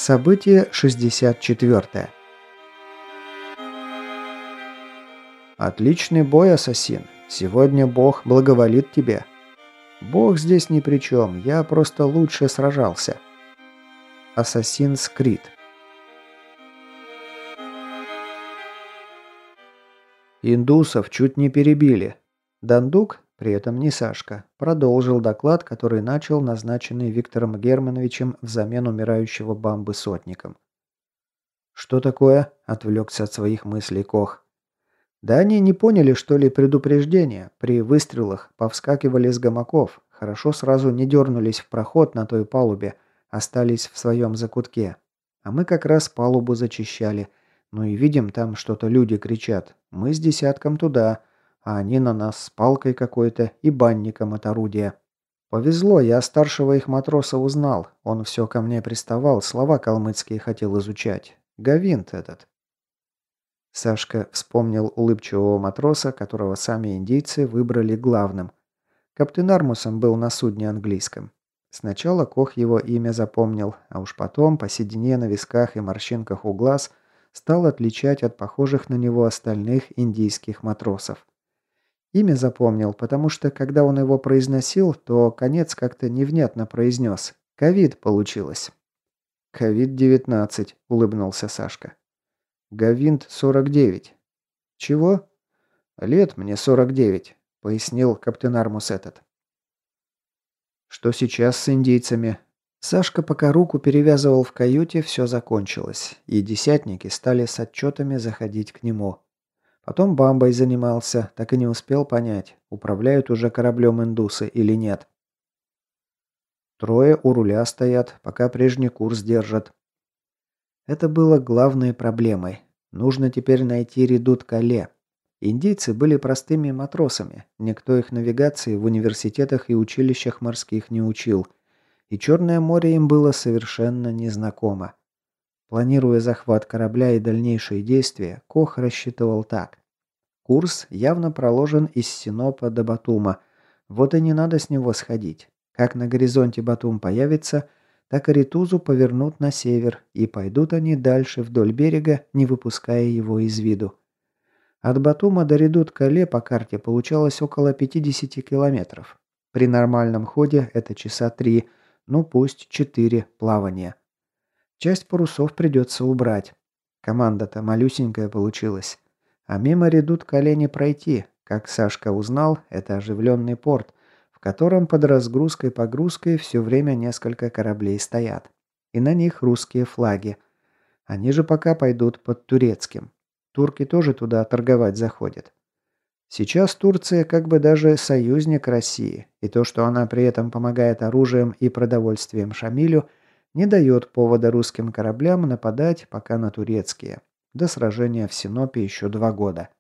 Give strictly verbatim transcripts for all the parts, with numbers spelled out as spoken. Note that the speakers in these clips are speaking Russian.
Событие шестьдесят четвёртое. Отличный бой, ассасин. Сегодня Бог благоволит тебе. Бог здесь ни при чем, я просто лучше сражался. Assassin's Creed. Индусов чуть не перебили. Дандук, при этом не Сашка, продолжил доклад, который начал назначенный Виктором Германовичем взамен умирающего Бамбы сотником. «Что такое?» – отвлекся от своих мыслей Кох. «Да они не поняли, что ли, предупреждения. При выстрелах повскакивали с гамаков, хорошо сразу не дернулись в проход на той палубе, остались в своем закутке. А мы как раз палубу зачищали. Ну и видим, там что-то люди кричат. Мы с десятком туда, а они на нас с палкой какой-то и банником от орудия. Повезло, я старшего их матроса узнал. Он все ко мне приставал, слова калмыцкие хотел изучать. Гавинт этот». Сашка вспомнил улыбчивого матроса, которого сами индейцы выбрали главным. Каптенармусом был на судне английском. Сначала Кох его имя запомнил, а уж потом по седине на висках и морщинках у глаз стал отличать от похожих на него остальных индийских матросов. Имя запомнил, потому что, когда он его произносил, то конец как-то невнятно произнес. «Ковид» получилось. «ковид девятнадцать», — улыбнулся Сашка. «Гавинт сорок девять». «Чего?» «Лет мне сорок девять», — пояснил каптенармус этот. «Что сейчас с индейцами?» Сашка, пока руку перевязывал в каюте, все закончилось, и десятники стали с отчетами заходить к нему. Потом Бамбой занимался, так и не успел понять, управляют уже кораблем индусы или нет. Трое у руля стоят, пока прежний курс держат. Это было главной проблемой. Нужно теперь найти редут Кале. Индийцы были простыми матросами, никто их навигации в университетах и училищах морских не учил, и Черное море им было совершенно незнакомо. Планируя захват корабля и дальнейшие действия, Кох рассчитывал так. Курс явно проложен из Синопа до Батума, вот и не надо с него сходить. Как на горизонте Батум появится, так и Ритузу повернут на север, и пойдут они дальше вдоль берега, не выпуская его из виду. От Батума до Редут-Кале по карте получалось около пятьдесят километров. При нормальном ходе это часа три, ну пусть четыре плавания. Часть парусов придется убрать. Команда-то малюсенькая получилась. А мимо Редут-Кале не пройти. Как Сашка узнал, это оживленный порт, в котором под разгрузкой-погрузкой все время несколько кораблей стоят. И на них русские флаги. Они же пока пойдут под турецким. Турки тоже туда торговать заходят. Сейчас Турция как бы даже союзник России, и то, что она при этом помогает оружием и продовольствием Шамилю, не дает повода русским кораблям нападать пока на турецкие. До сражения в Синопе еще два года.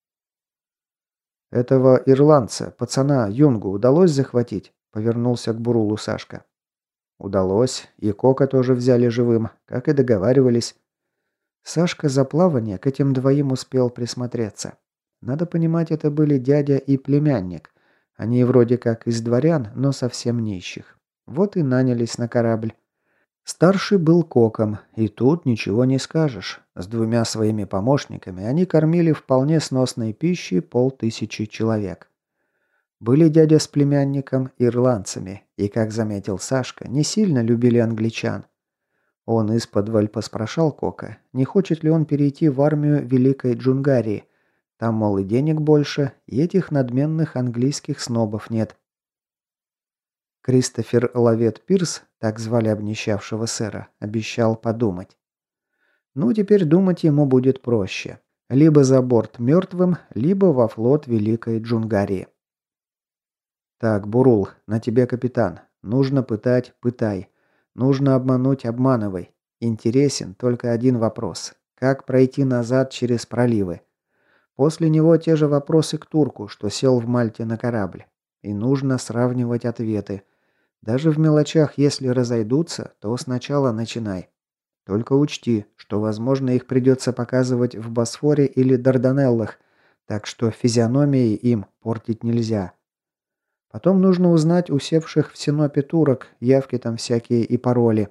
«Этого ирландца, пацана Юнгу, удалось захватить?» — повернулся к Бурулу Сашка. «Удалось. И Кока тоже взяли живым, как и договаривались». Сашка за плавание к этим двоим успел присмотреться. Надо понимать, это были дядя и племянник. Они вроде как из дворян, но совсем нищих. Вот и нанялись на корабль. Старший был коком, и тут ничего не скажешь. С двумя своими помощниками они кормили вполне сносной пищей полтысячи человек. Были дядя с племянником ирландцами, и, как заметил Сашка, не сильно любили англичан. Он исподволь поспрашал Кока, не хочет ли он перейти в армию Великой Джунгарии. Там, мол, и денег больше, и этих надменных английских снобов нет. Кристофер Лавет Пирс, так звали обнищавшего сэра, обещал подумать. Ну, теперь думать ему будет проще. Либо за борт мертвым, либо во флот Великой Джунгарии. «Так, Бурул, на тебе капитан. Нужно пытать – пытай. Нужно обмануть – обманывай. Интересен только один вопрос. Как пройти назад через проливы? После него те же вопросы к турку, что сел в Мальте на корабль. И нужно сравнивать ответы. Даже в мелочах, если разойдутся, то сначала начинай. Только учти, что, возможно, их придется показывать в Босфоре или Дарданеллах, так что физиономии им портить нельзя. Потом нужно узнать у севших в Синопе турок, явки там всякие и пароли.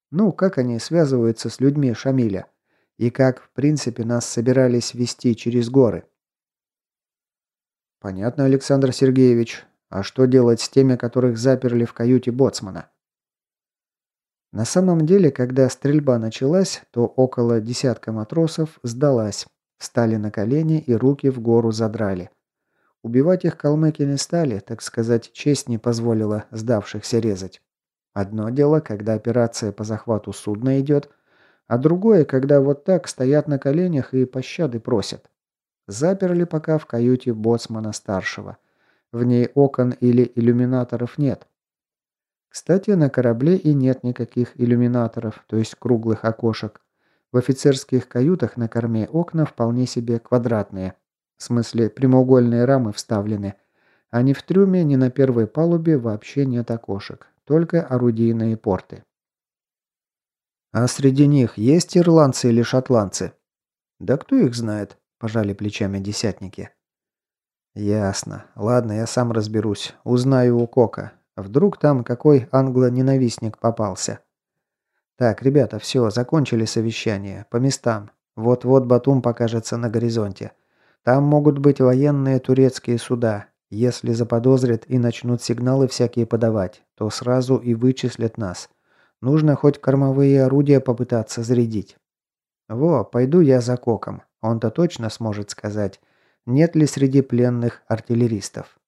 Ну, как они связываются с людьми Шамиля? И как, в принципе, нас собирались вести через горы? Понятно, Александр Сергеевич. А что делать с теми, которых заперли в каюте боцмана? На самом деле, когда стрельба началась, то около десятка матросов сдалась, встали на колени и руки в гору задрали. Убивать их калмыки не стали, так сказать, честь не позволила сдавшихся резать. Одно дело, когда операция по захвату судна идет, а другое, когда вот так стоят на коленях и пощады просят. Заперли пока в каюте боцмана-старшего. В ней окон или иллюминаторов нет. Кстати, на корабле и нет никаких иллюминаторов, то есть круглых окошек. В офицерских каютах на корме окна вполне себе квадратные. В смысле, прямоугольные рамы вставлены. А ни в трюме, ни на первой палубе вообще нет окошек. Только орудийные порты. А среди них есть ирландцы или шотландцы? Да кто их знает, пожали плечами десятники. Ясно. Ладно, я сам разберусь. Узнаю у Кока. Вдруг там какой англо-ненавистник попался. Так, ребята, все, закончили совещание. По местам. Вот-вот Батум покажется на горизонте. Там могут быть военные турецкие суда. Если заподозрят и начнут сигналы всякие подавать, то сразу и вычислят нас. Нужно хоть кормовые орудия попытаться зарядить. Во, пойду я за Коком. Он-то точно сможет сказать, нет ли среди пленных артиллеристов.